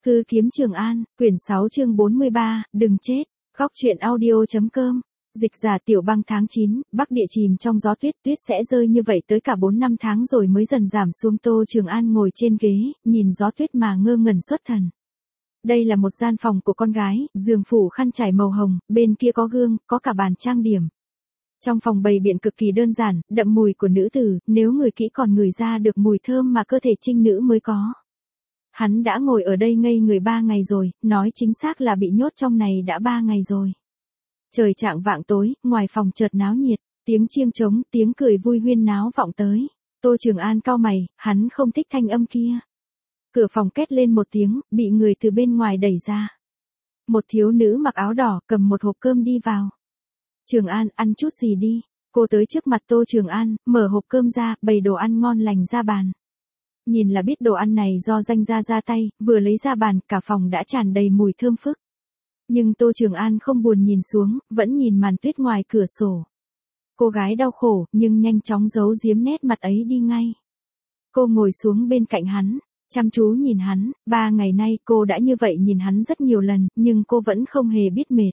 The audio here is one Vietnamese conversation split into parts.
Hư kiếm Trường An, quyển 6 chương 43, đừng chết. Góc truyện audio.com. Dịch giả Tiểu Băng tháng 9, Bắc Địa chìm trong gió tuyết, tuyết sẽ rơi như vậy tới cả 4 năm tháng rồi mới dần giảm xuống. Tô Trường An ngồi trên ghế, nhìn gió tuyết mà ngơ ngẩn xuất thần. Đây là một gian phòng của con gái, giường phủ khăn trải màu hồng, bên kia có gương, có cả bàn trang điểm. Trong phòng bày biện cực kỳ đơn giản, đậm mùi của nữ tử, nếu ngửi kỹ còn ngửi ra được mùi thơm mà cơ thể trinh nữ mới có. Hắn đã ngồi ở đây ngây người 3 ngày rồi, nói chính xác là bị nhốt trong này đã 3 ngày rồi. Trời chạng vạng tối, ngoài phòng chợt náo nhiệt, tiếng chiêng trống, tiếng cười vui huyên náo vọng tới. Tô Trường An cau mày, hắn không thích thanh âm kia. Cửa phòng két lên một tiếng, bị người từ bên ngoài đẩy ra. Một thiếu nữ mặc áo đỏ, cầm một hộp cơm đi vào. Trường An, ăn chút gì đi. Cô tới trước mặt Tô Trường An, mở hộp cơm ra, bày đồ ăn ngon lành ra bàn. Nhìn là biết đồ ăn này do danh gia ra tay, vừa lấy ra bàn, cả phòng đã tràn đầy mùi thơm phức. Nhưng Tô Trường An không buồn nhìn xuống, vẫn nhìn màn tuyết ngoài cửa sổ. Cô gái đau khổ, nhưng nhanh chóng giấu giếm nét mặt ấy đi ngay. Cô ngồi xuống bên cạnh hắn, chăm chú nhìn hắn, 3 ngày nay cô đã như vậy nhìn hắn rất nhiều lần, nhưng cô vẫn không hề biết mệt.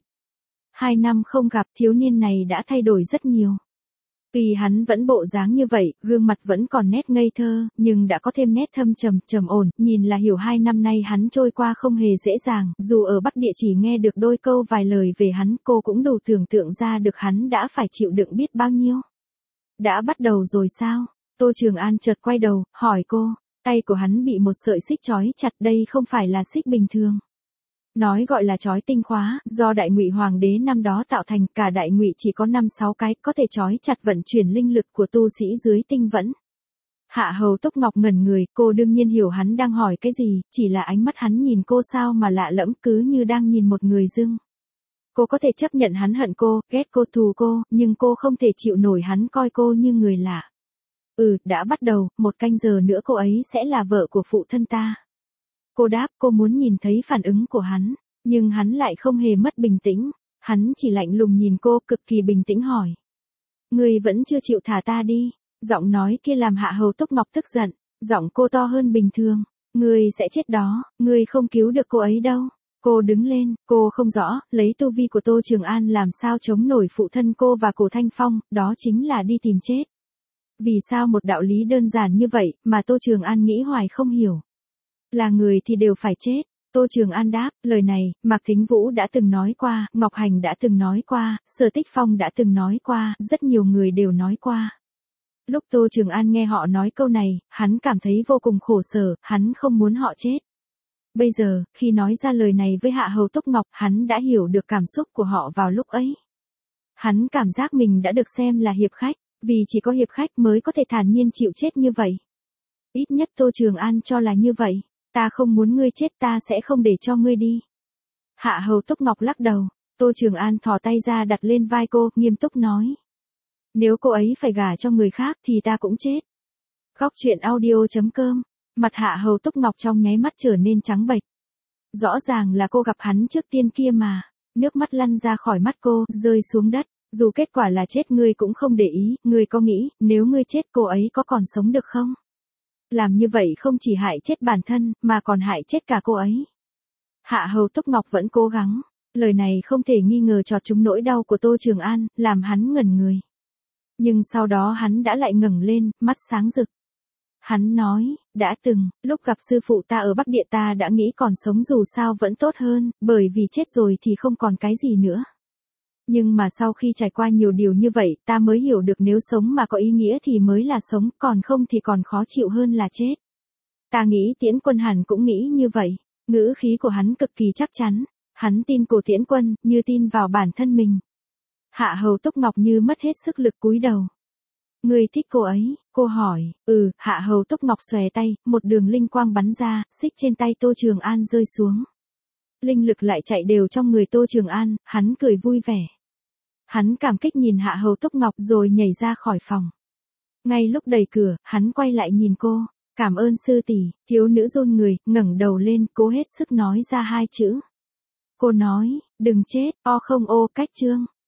2 năm không gặp, thiếu niên này đã thay đổi rất nhiều. Vì hắn vẫn bộ dáng như vậy, gương mặt vẫn còn nét ngây thơ, nhưng đã có thêm nét thâm trầm ổn, nhìn là hiểu 2 năm nay hắn trôi qua không hề dễ dàng, dù ở Bắc Địa chỉ nghe được đôi câu vài lời về hắn, cô cũng đủ tưởng tượng ra được hắn đã phải chịu đựng biết bao nhiêu. Đã bắt đầu rồi sao? Tô Trường An chợt quay đầu, hỏi cô, tay của hắn bị một sợi xích trói chặt, đây không phải là xích bình thường. Nói gọi là trói tinh khóa, do Đại Ngụy Hoàng đế năm đó tạo thành, cả Đại Ngụy chỉ có 5-6 cái, có thể trói chặt vận chuyển linh lực của tu sĩ dưới tinh vẫn. Hạ Hầu Túc Ngọc ngẩn người, cô đương nhiên hiểu hắn đang hỏi cái gì, chỉ là ánh mắt hắn nhìn cô sao mà lạ lẫm, cứ như đang nhìn một người dưng. Cô có thể chấp nhận hắn hận cô, ghét cô, thù cô, nhưng cô không thể chịu nổi hắn coi cô như người lạ. Đã bắt đầu, 1 canh giờ nữa cô ấy sẽ là vợ của phụ thân ta. Cô đáp, cô muốn nhìn thấy phản ứng của hắn, nhưng hắn lại không hề mất bình tĩnh, hắn chỉ lạnh lùng nhìn cô, cực kỳ bình tĩnh hỏi. Ngươi vẫn chưa chịu thả ta đi, giọng nói kia làm Hạ Hầu Túc Ngọc tức giận, giọng cô to hơn bình thường, ngươi sẽ chết đó, ngươi không cứu được cô ấy đâu. Cô đứng lên, cô không rõ, lấy tu vi của Tô Trường An làm sao chống nổi phụ thân cô và Cổ Thanh Phong, đó chính là đi tìm chết. Vì sao một đạo lý đơn giản như vậy, mà Tô Trường An nghĩ hoài không hiểu. Là người thì đều phải chết. Tô Trường An đáp, lời này, Mạc Thính Vũ đã từng nói qua, Ngọc Hành đã từng nói qua, Sở Tích Phong đã từng nói qua, rất nhiều người đều nói qua. Lúc Tô Trường An nghe họ nói câu này, hắn cảm thấy vô cùng khổ sở, hắn không muốn họ chết. Bây giờ, khi nói ra lời này với Hạ Hầu Túc Ngọc, hắn đã hiểu được cảm xúc của họ vào lúc ấy. Hắn cảm giác mình đã được xem là hiệp khách, vì chỉ có hiệp khách mới có thể thản nhiên chịu chết như vậy. Ít nhất Tô Trường An cho là như vậy. Ta không muốn ngươi chết, ta sẽ không để cho ngươi đi. Hạ Hầu Túc Ngọc lắc đầu, Tô Trường An thò tay ra đặt lên vai cô, nghiêm túc nói. Nếu cô ấy phải gả cho người khác thì ta cũng chết. Góc truyện audio.com. Mặt Hạ Hầu Túc Ngọc trong nháy mắt trở nên trắng bệch. Rõ ràng là cô gặp hắn trước tiên kia mà. Nước mắt lăn ra khỏi mắt cô, rơi xuống đất. Dù kết quả là chết ngươi cũng không để ý, ngươi có nghĩ, nếu ngươi chết cô ấy có còn sống được không? Làm như vậy không chỉ hại chết bản thân, mà còn hại chết cả cô ấy. Hạ Hầu Túc Ngọc vẫn cố gắng. Lời này không thể nghi ngờ chọt trúng nỗi đau của Tô Trường An, làm hắn ngẩn người. Nhưng sau đó hắn đã lại ngẩng lên, mắt sáng rực. Hắn nói, đã từng, lúc gặp sư phụ ta ở Bắc Địa ta đã nghĩ còn sống dù sao vẫn tốt hơn, bởi vì chết rồi thì không còn cái gì nữa. Nhưng mà sau khi trải qua nhiều điều như vậy, ta mới hiểu được nếu sống mà có ý nghĩa thì mới là sống, còn không thì còn khó chịu hơn là chết. Ta nghĩ Tiễn Quân hẳn cũng nghĩ như vậy, ngữ khí của hắn cực kỳ chắc chắn, hắn tin Cổ Tiễn Quân, như tin vào bản thân mình. Hạ Hầu Túc Ngọc như mất hết sức lực cúi đầu. Ngươi thích cô ấy, cô hỏi, Hạ Hầu Túc Ngọc xòe tay, một đường linh quang bắn ra, xích trên tay Tô Trường An rơi xuống. Linh lực lại chạy đều trong người Tô Trường An, hắn cười vui vẻ. Hắn cảm kích nhìn Hạ Hầu Túc Ngọc rồi nhảy ra khỏi phòng. Ngay lúc đẩy cửa, hắn quay lại nhìn cô, cảm ơn sư tỷ. Thiếu nữ run người, ngẩng đầu lên, cố hết sức nói ra 2 chữ. Cô nói, đừng chết, cách chương.